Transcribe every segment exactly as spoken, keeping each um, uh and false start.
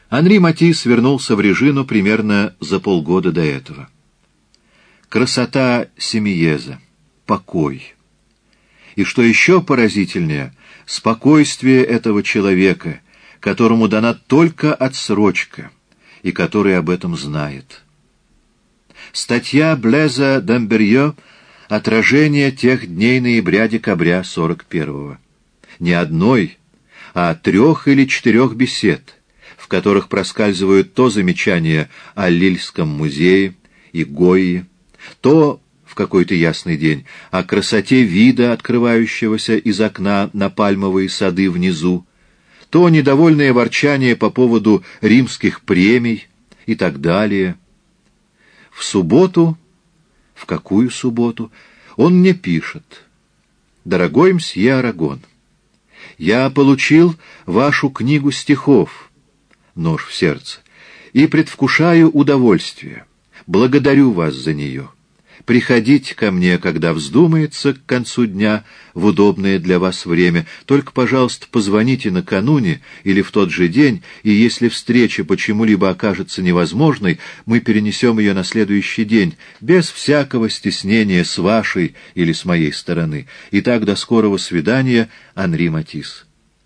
Анри Матисс вернулся в Режину примерно за полгода до этого. Красота Семиеза, покой. И что еще поразительнее, спокойствие этого человека, которому дана только отсрочка, и который об этом знает. Статья Блеза Дамберье — отражение тех дней ноября-декабря сорок первого. Не одной, а трех или четырех бесед, в которых проскальзывают то замечания о Лильском музее и Гойи, то в какой-то ясный день о красоте вида, открывающегося из окна на пальмовые сады внизу, то недовольное ворчание по поводу римских премий и так далее. В субботу, в какую субботу, он мне пишет: «Дорогой мсье Арагон, я получил вашу книгу стихов «Нож в сердце» и предвкушаю удовольствие. Благодарю вас за нее. Приходите ко мне, когда вздумается, к концу дня, в удобное для вас время. Только, пожалуйста, позвоните накануне или в тот же день, и если встреча почему-либо окажется невозможной, мы перенесем ее на следующий день, без всякого стеснения с вашей или с моей стороны. Итак, до скорого свидания, Анри Матисс».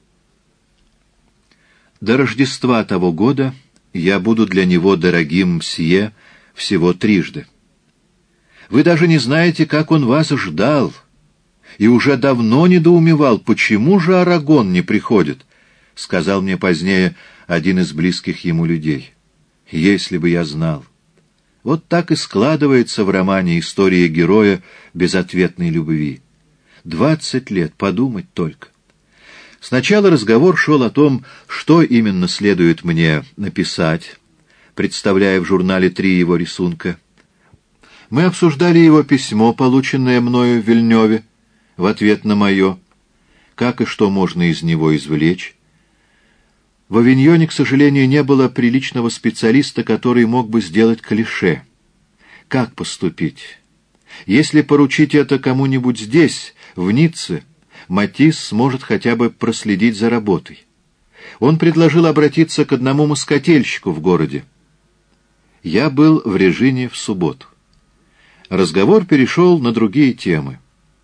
До Рождества того года я буду для него дорогим мсье всего трижды. Вы даже не знаете, как он вас ждал, и уже давно недоумевал, почему же Арагон не приходит, — сказал мне позднее один из близких ему людей. Если бы я знал. Вот так и складывается в романе история героя безответной любви. Двадцать лет, подумать только. Сначала разговор шел о том, что именно следует мне написать, представляя в журнале три его рисунка. Мы обсуждали его письмо, полученное мною в Вильнёве, в ответ на мое, как и что можно из него извлечь. В Авиньоне, к сожалению, не было приличного специалиста, который мог бы сделать клише. Как поступить? Если поручить это кому-нибудь здесь, в Ницце, Матисс сможет хотя бы проследить за работой. Он предложил обратиться к одному москательщику в городе. Я был в Режине в субботу. Разговор перешел на другие темы.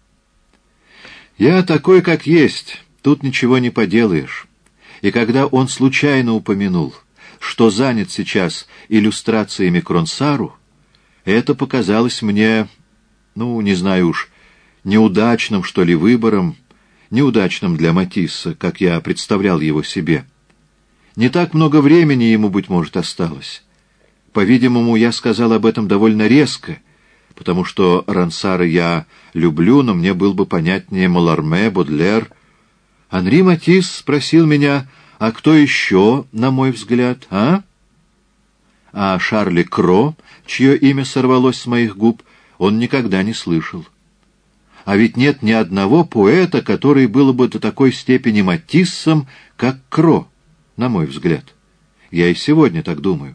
Я такой, как есть, тут ничего не поделаешь. И когда он случайно упомянул, что занят сейчас иллюстрациями к Ронсару, это показалось мне, ну, не знаю уж, неудачным, что ли, выбором, неудачным для Матисса, как я представлял его себе. Не так много времени ему, быть может, осталось. По-видимому, я сказал об этом довольно резко, потому что Ронсара я люблю, но мне был бы понятнее Маларме, Бодлер. Анри Матисс спросил меня, а кто еще, на мой взгляд, а? А Шарле Кро, чье имя сорвалось с моих губ, он никогда не слышал. А ведь нет ни одного поэта, который был бы до такой степени Матиссом, как Кро, на мой взгляд. Я и сегодня так думаю.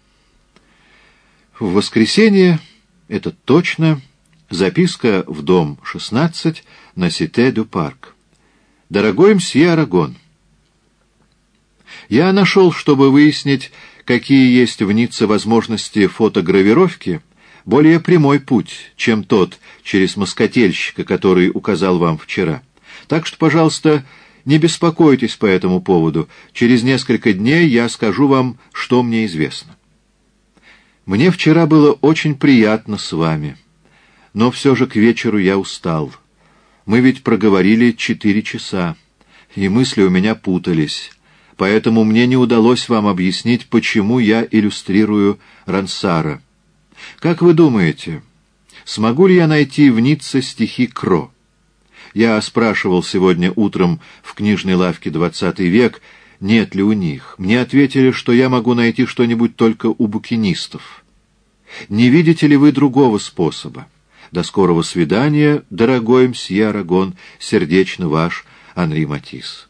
В воскресенье, это точно, записка в дом шестнадцать на Сите-дю-Парк. «Дорогой мсье Арагон, я нашел, чтобы выяснить, какие есть в Ницце возможности фотогравировки, более прямой путь, чем тот через москательщика, который указал вам вчера. Так что, пожалуйста, не беспокойтесь по этому поводу. Через несколько дней я скажу вам, что мне известно. Мне вчера было очень приятно с вами, но все же к вечеру я устал. Мы ведь проговорили четыре часа, и мысли у меня путались, поэтому мне не удалось вам объяснить, почему я иллюстрирую Ронсара. Как вы думаете, смогу ли я найти в Ницце стихи Кро? Я спрашивал сегодня утром в книжной лавке «Двадцатый век», нет ли у них. Мне ответили, что я могу найти что-нибудь только у букинистов. Не видите ли вы другого способа? До скорого свидания, дорогой мсье Арагон, сердечно ваш Анри Матисс.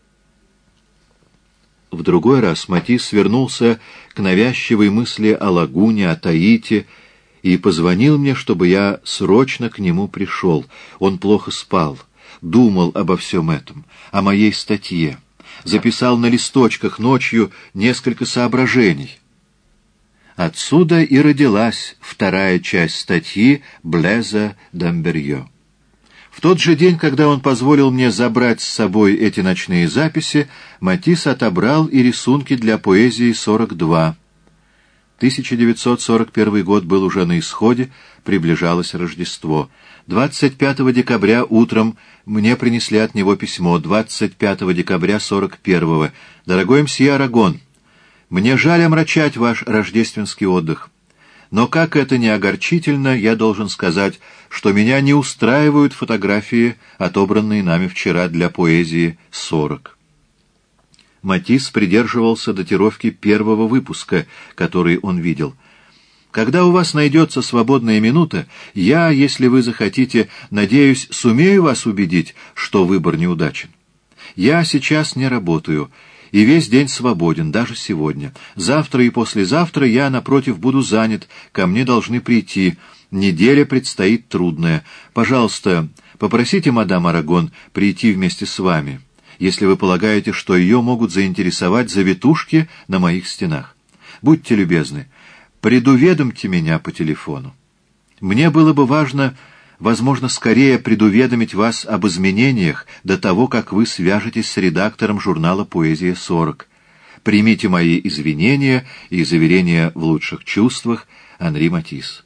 В другой раз Матисс вернулся к навязчивой мысли о лагуне, о Таити, и позвонил мне, чтобы я срочно к нему пришел. Он плохо спал, думал обо всем этом, о моей статье, записал на листочках ночью несколько соображений. Отсюда и родилась вторая часть статьи Блеза Дамберье. В тот же день, когда он позволил мне забрать с собой эти ночные записи, Матисс отобрал и рисунки для поэзии сорок два. тысяча девятьсот сорок первый год был уже на исходе, приближалось Рождество. двадцать пятого декабря утром мне принесли от него письмо. двадцать пятого декабря сорок первого. «Дорогой мсье Арагон, мне жаль омрачать ваш рождественский отдых. Но, как это ни огорчительно, я должен сказать, что меня не устраивают фотографии, отобранные нами вчера для поэзии сорок». Матисс придерживался датировки первого выпуска, который он видел. «Когда у вас найдется свободная минута, я, если вы захотите, надеюсь, сумею вас убедить, что выбор неудачен. Я сейчас не работаю, и весь день свободен, даже сегодня. Завтра и послезавтра я, напротив, буду занят, ко мне должны прийти. Неделя предстоит трудная. Пожалуйста, попросите мадам Арагон прийти вместе с вами, если вы полагаете, что ее могут заинтересовать завитушки на моих стенах. Будьте любезны, предуведомьте меня по телефону. Мне было бы важно, возможно, скорее предуведомить вас об изменениях до того, как вы свяжетесь с редактором журнала «Поэзия сорок». Примите мои извинения и заверения в лучших чувствах, Анри Матисс».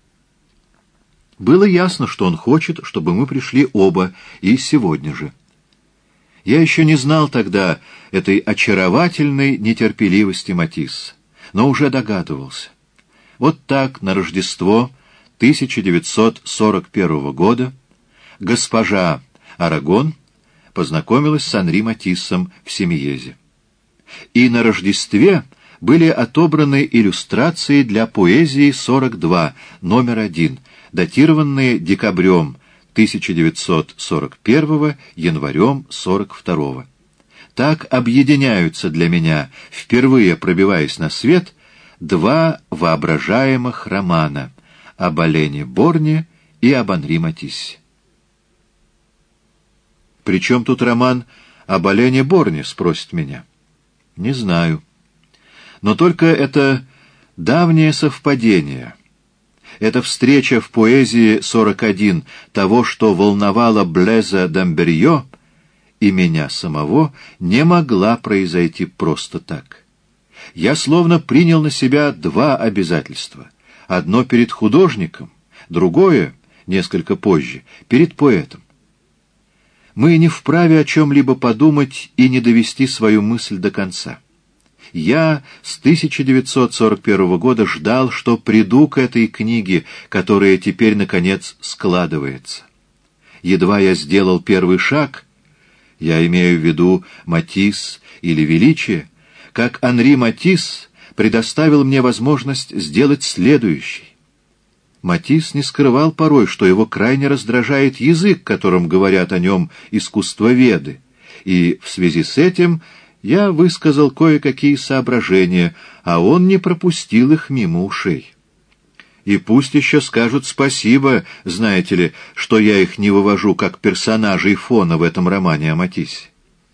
Было ясно, что он хочет, чтобы мы пришли оба, и сегодня же. Я еще не знал тогда этой очаровательной нетерпеливости Матисса, но уже догадывался. Вот так на Рождество тысяча девятьсот сорок первого года госпожа Арагон познакомилась с Анри Матиссом в Семиезе. И на Рождестве были отобраны иллюстрации для поэзии сорок два, номер один, датированные декабрем тысяча девятьсот сорок первого, январем сорок второго. Так объединяются для меня, впервые пробиваясь на свет, два воображаемых романа об Олене Борне и об Анри Матиссе. «При чем тут роман об Олене Борне?» — спросит меня. Не знаю. Но только это давнее совпадение. Эта встреча в поэзии сорок один того, что волновало Блеза Дамберье и меня самого, не могла произойти просто так. Я словно принял на себя два обязательства. Одно перед художником, другое, несколько позже, перед поэтом. Мы не вправе о чем-либо подумать и не довести свою мысль до конца. Я с тысяча девятьсот сорок первого года ждал, что приду к этой книге, которая теперь, наконец, складывается. Едва я сделал первый шаг, я имею в виду Матисс или величие, как Анри Матисс предоставил мне возможность сделать следующий. Матисс не скрывал порой, что его крайне раздражает язык, которым говорят о нем искусствоведы, и в связи с этим я высказал кое-какие соображения, а он не пропустил их мимо ушей. И пусть еще скажут спасибо, знаете ли, что я их не вывожу как персонажей фона в этом романе о Матиссе.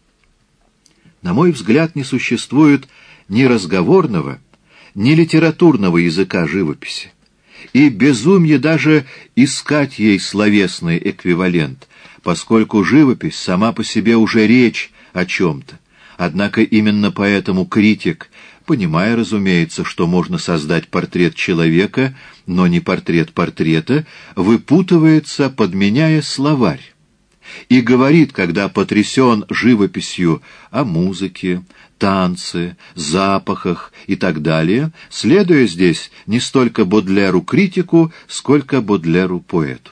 На мой взгляд, не существует ни разговорного, ни литературного языка живописи. И безумие даже искать ей словесный эквивалент, поскольку живопись сама по себе уже речь о чем-то. Однако именно поэтому критик, понимая, разумеется, что можно создать портрет человека, но не портрет портрета, выпутывается, подменяя словарь, и говорит, когда потрясен живописью, о музыке, танце, запахах и так далее, следуя здесь не столько Бодлеру-критику, сколько Бодлеру-поэту.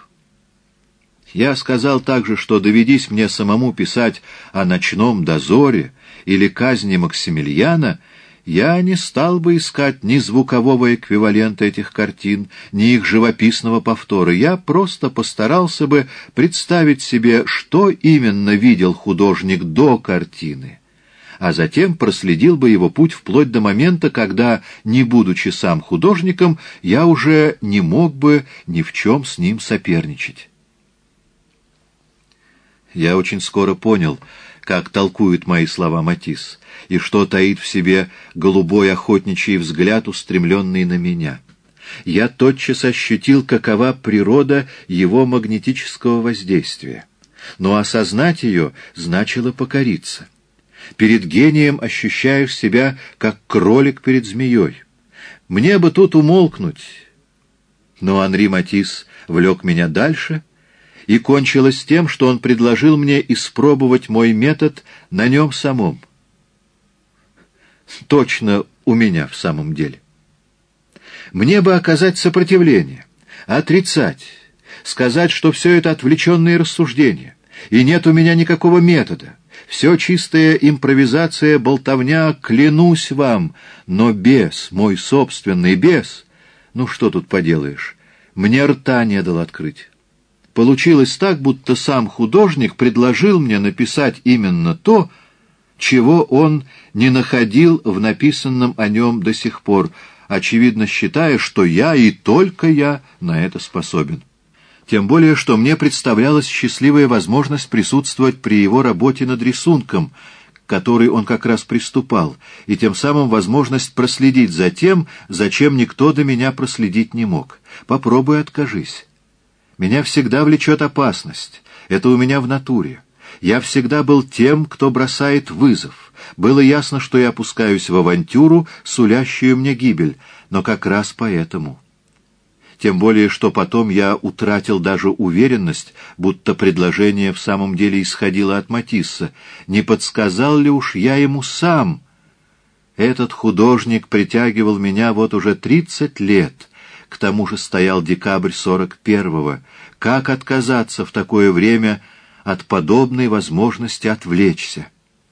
Я сказал также, что доведись мне самому писать о ночном дозоре или казни Максимилиана, я не стал бы искать ни звукового эквивалента этих картин, ни их живописного повтора. Я просто постарался бы представить себе, что именно видел художник до картины, а затем проследил бы его путь вплоть до момента, когда, не будучи сам художником, я уже не мог бы ни в чем с ним соперничать. Я очень скоро понял, как толкует мои слова Матисс, и что таит в себе голубой охотничий взгляд, устремленный на меня. Я тотчас ощутил, какова природа его магнетического воздействия. Но осознать ее значило покориться. Перед гением ощущаешь себя, как кролик перед змеей. Мне бы тут умолкнуть, но Анри Матисс влек меня дальше, и кончилось тем, что он предложил мне испробовать мой метод на нем самом. Точно у меня в самом деле. Мне бы оказать сопротивление, отрицать, сказать, что все это отвлеченные рассуждения, и нет у меня никакого метода. Все чистая импровизация, болтовня, клянусь вам, но бес, мой собственный бес, ну что тут поделаешь, мне рта не дал открыть. Получилось так, будто сам художник предложил мне написать именно то, чего он не находил в написанном о нем до сих пор, очевидно считая, что я и только я на это способен. Тем более, что мне представлялась счастливая возможность присутствовать при его работе над рисунком, к которой он как раз приступал, и тем самым возможность проследить за тем, зачем никто до меня проследить не мог. Попробуй откажись. Меня всегда влечет опасность. Это у меня в натуре. Я всегда был тем, кто бросает вызов. Было ясно, что я опускаюсь в авантюру, сулящую мне гибель, но как раз поэтому. Тем более, что потом я утратил даже уверенность, будто предложение в самом деле исходило от Матисса. Не подсказал ли уж я ему сам? Этот художник притягивал меня вот уже тридцать лет. К тому же стоял декабрь сорок первого. Как отказаться в такое время от подобной возможности отвлечься?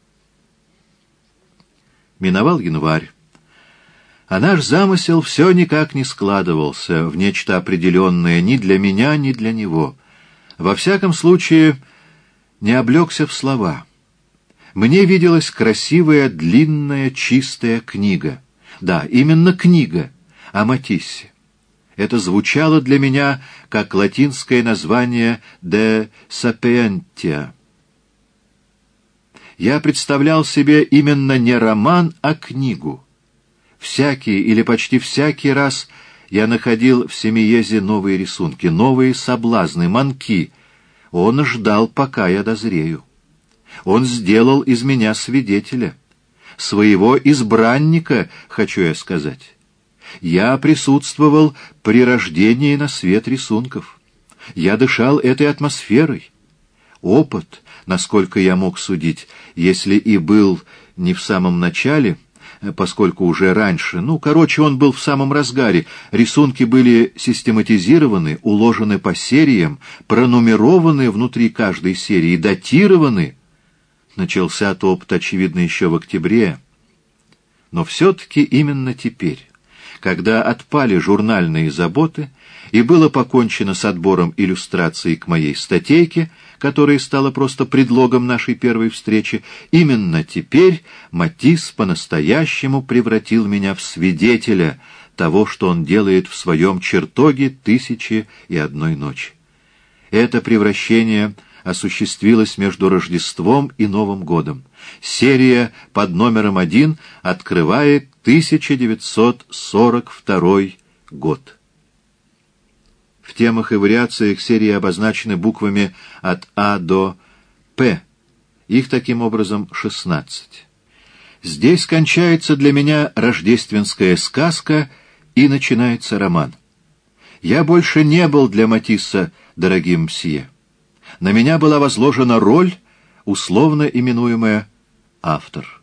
Миновал январь. А наш замысел все никак не складывался в нечто определенное ни для меня, ни для него. Во всяком случае, не облегся в слова. Мне виделась красивая, длинная, чистая книга. Да, именно книга о Матиссе. Это звучало для меня как латинское название «de sapientia». Я представлял себе именно не роман, а книгу. Всякий или почти всякий раз я находил в Семиезе новые рисунки, новые соблазны, манки. Он ждал, пока я дозрею. Он сделал из меня свидетеля, своего избранника, хочу я сказать. Я присутствовал при рождении на свет рисунков. Я дышал этой атмосферой. Опыт, насколько я мог судить, если и был не в самом начале, поскольку уже раньше, ну, короче, он был в самом разгаре, рисунки были систематизированы, уложены по сериям, пронумерованы внутри каждой серии, датированы. Начался-то опыт, очевидно, еще в октябре. Но все-таки именно теперь, когда отпали журнальные заботы и было покончено с отбором иллюстраций к моей статейке, которая стала просто предлогом нашей первой встречи, именно теперь Матисс по-настоящему превратил меня в свидетеля того, что он делает в своем чертоге «Тысячи и одной ночи». Это превращение осуществилось между Рождеством и Новым годом. Серия под номером один открывает тысяча девятьсот сорок второй год. В темах и вариациях серии обозначены буквами от А до П. Их таким образом шестнадцать. Здесь кончается для меня рождественская сказка и начинается роман. Я больше не был для Матисса дорогим мсье. На меня была возложена роль, условно именуемая автор.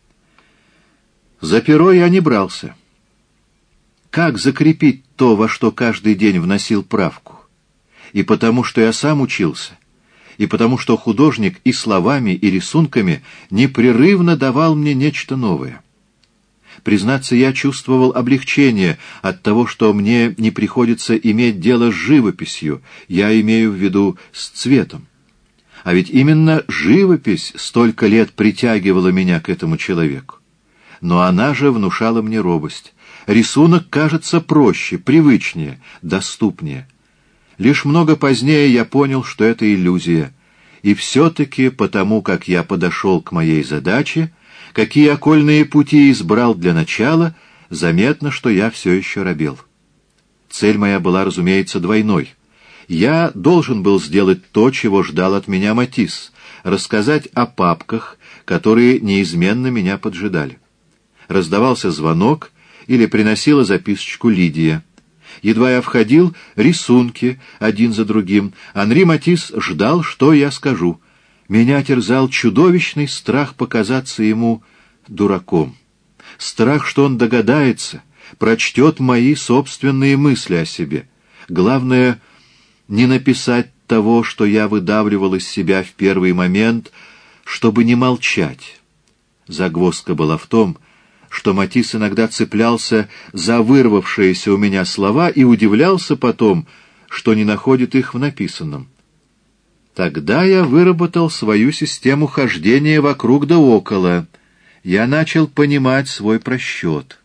За перо я не брался. Как закрепить то, во что каждый день вносил правку? И потому, что я сам учился, и потому, что художник и словами, и рисунками непрерывно давал мне нечто новое. Признаться, я чувствовал облегчение от того, что мне не приходится иметь дело с живописью, я имею в виду с цветом. А ведь именно живопись столько лет притягивала меня к этому человеку. Но она же внушала мне робость. Рисунок кажется проще, привычнее, доступнее. Лишь много позднее я понял, что это иллюзия, И все-таки потому, как я подошел к моей задаче, какие окольные пути избрал для начала, заметно, что я все еще робел. Цель моя была, разумеется, двойной. Я должен был сделать то, чего ждал от меня Матисс, рассказать о папках, которые неизменно меня поджидали. Раздавался звонок или приносила записочку Лидия. Едва я входил, рисунки, один за другим. Анри Матисс ждал, что я скажу. Меня терзал чудовищный страх показаться ему дураком. Страх, что он догадается, прочтет мои собственные мысли о себе. Главное, не написать того, что я выдавливал из себя в первый момент, чтобы не молчать. Загвоздка была в том, что Матисс иногда цеплялся за вырвавшиеся у меня слова и удивлялся потом, что не находит их в написанном. Тогда я выработал свою систему хождения вокруг да около. Я начал понимать свой просчет.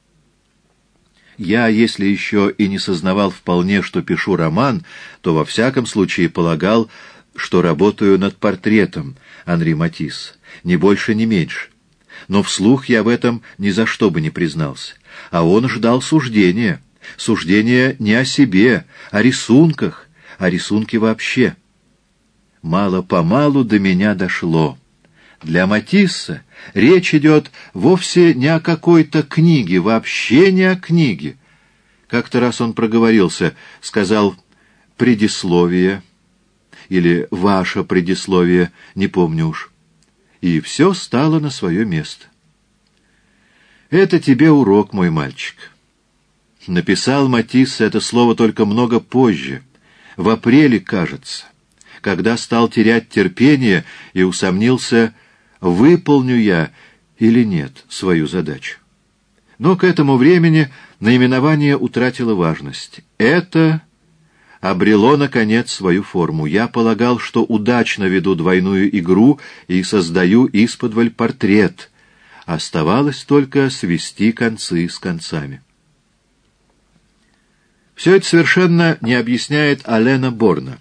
Я, если еще и не сознавал вполне, что пишу роман, то во всяком случае полагал, что работаю над портретом Анри Матисса, ни больше, ни меньше. Но вслух я в этом ни за что бы не признался. А он ждал суждения. Суждения не о себе, о рисунках, о рисунке вообще. Мало-помалу до меня дошло. Для Матисса речь идет вовсе не о какой-то книге, вообще не о книге. Как-то раз он проговорился, сказал «предисловие» или «ваше предисловие», не помню уж. И все стало на свое место. Это тебе урок, мой мальчик. Написал Матисс это слово только много позже, в апреле, кажется, когда стал терять терпение и усомнился, выполню я или нет свою задачу. Но к этому времени наименование утратило важность. Это обрело, наконец, свою форму. Я полагал, что удачно веду двойную игру и создаю исподволь портрет. Оставалось только свести концы с концами. Все это совершенно не объясняет Алена Борна.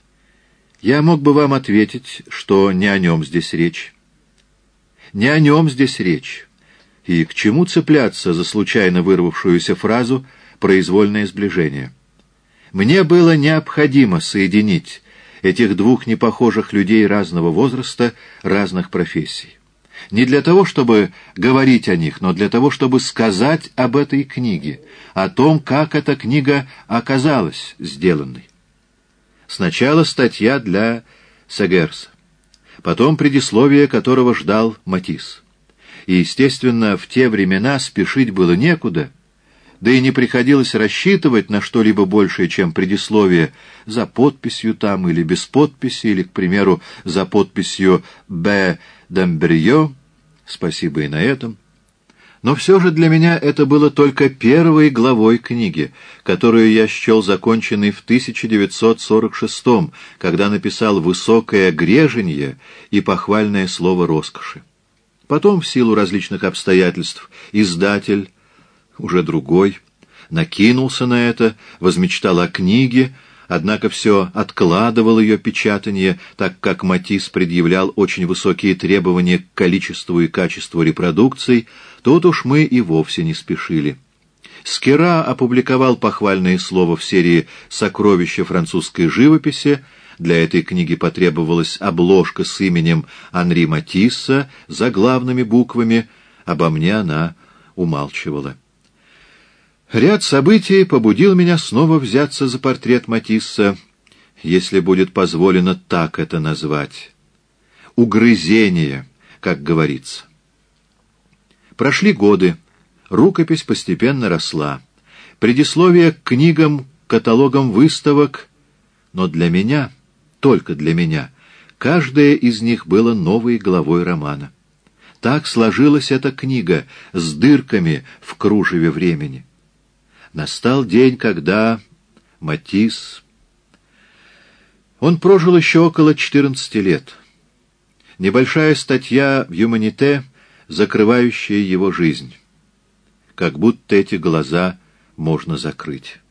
Я мог бы вам ответить, что не о нем здесь речь. Не о нем здесь речь. И к чему цепляться за случайно вырвавшуюся фразу «произвольное сближение»? Мне было необходимо соединить этих двух непохожих людей разного возраста, разных профессий. Не для того, чтобы говорить о них, но для того, чтобы сказать об этой книге, о том, как эта книга оказалась сделанной. Сначала статья для Сегерса, потом предисловие, которого ждал Матисс. И, естественно, в те времена спешить было некуда, да и не приходилось рассчитывать на что-либо большее, чем предисловие за подписью там или без подписи, или, к примеру, за подписью «Б. Дамберье», спасибо и на этом. Но все же для меня это было только первой главой книги, которую я счел законченной в тысяча девятьсот сорок шестом, когда написал «Высокое греженье» и похвальное слово роскоши. Потом, в силу различных обстоятельств, издатель, уже другой, накинулся на это, возмечтал о книге, однако все откладывал ее печатание, так как Матисс предъявлял очень высокие требования к количеству и качеству репродукций. Тут уж мы и вовсе не спешили. Скера опубликовал похвальное слово в серии «Сокровища французской живописи». Для этой книги потребовалась обложка с именем Анри Матисса заглавными буквами. Обо мне она умалчивала. Ряд событий побудил меня снова взяться за портрет Матисса, если будет позволено так это назвать. Угрызение, как говорится. Прошли годы, рукопись постепенно росла. Предисловие к книгам, каталогам выставок, но для меня, только для меня, каждая из них была новой главой романа. Так сложилась эта книга с дырками в кружеве времени. Настал день, когда Матисс... Он прожил еще около четырнадцати лет. Небольшая статья в «Юманите», закрывающая его жизнь. Как будто эти глаза можно закрыть.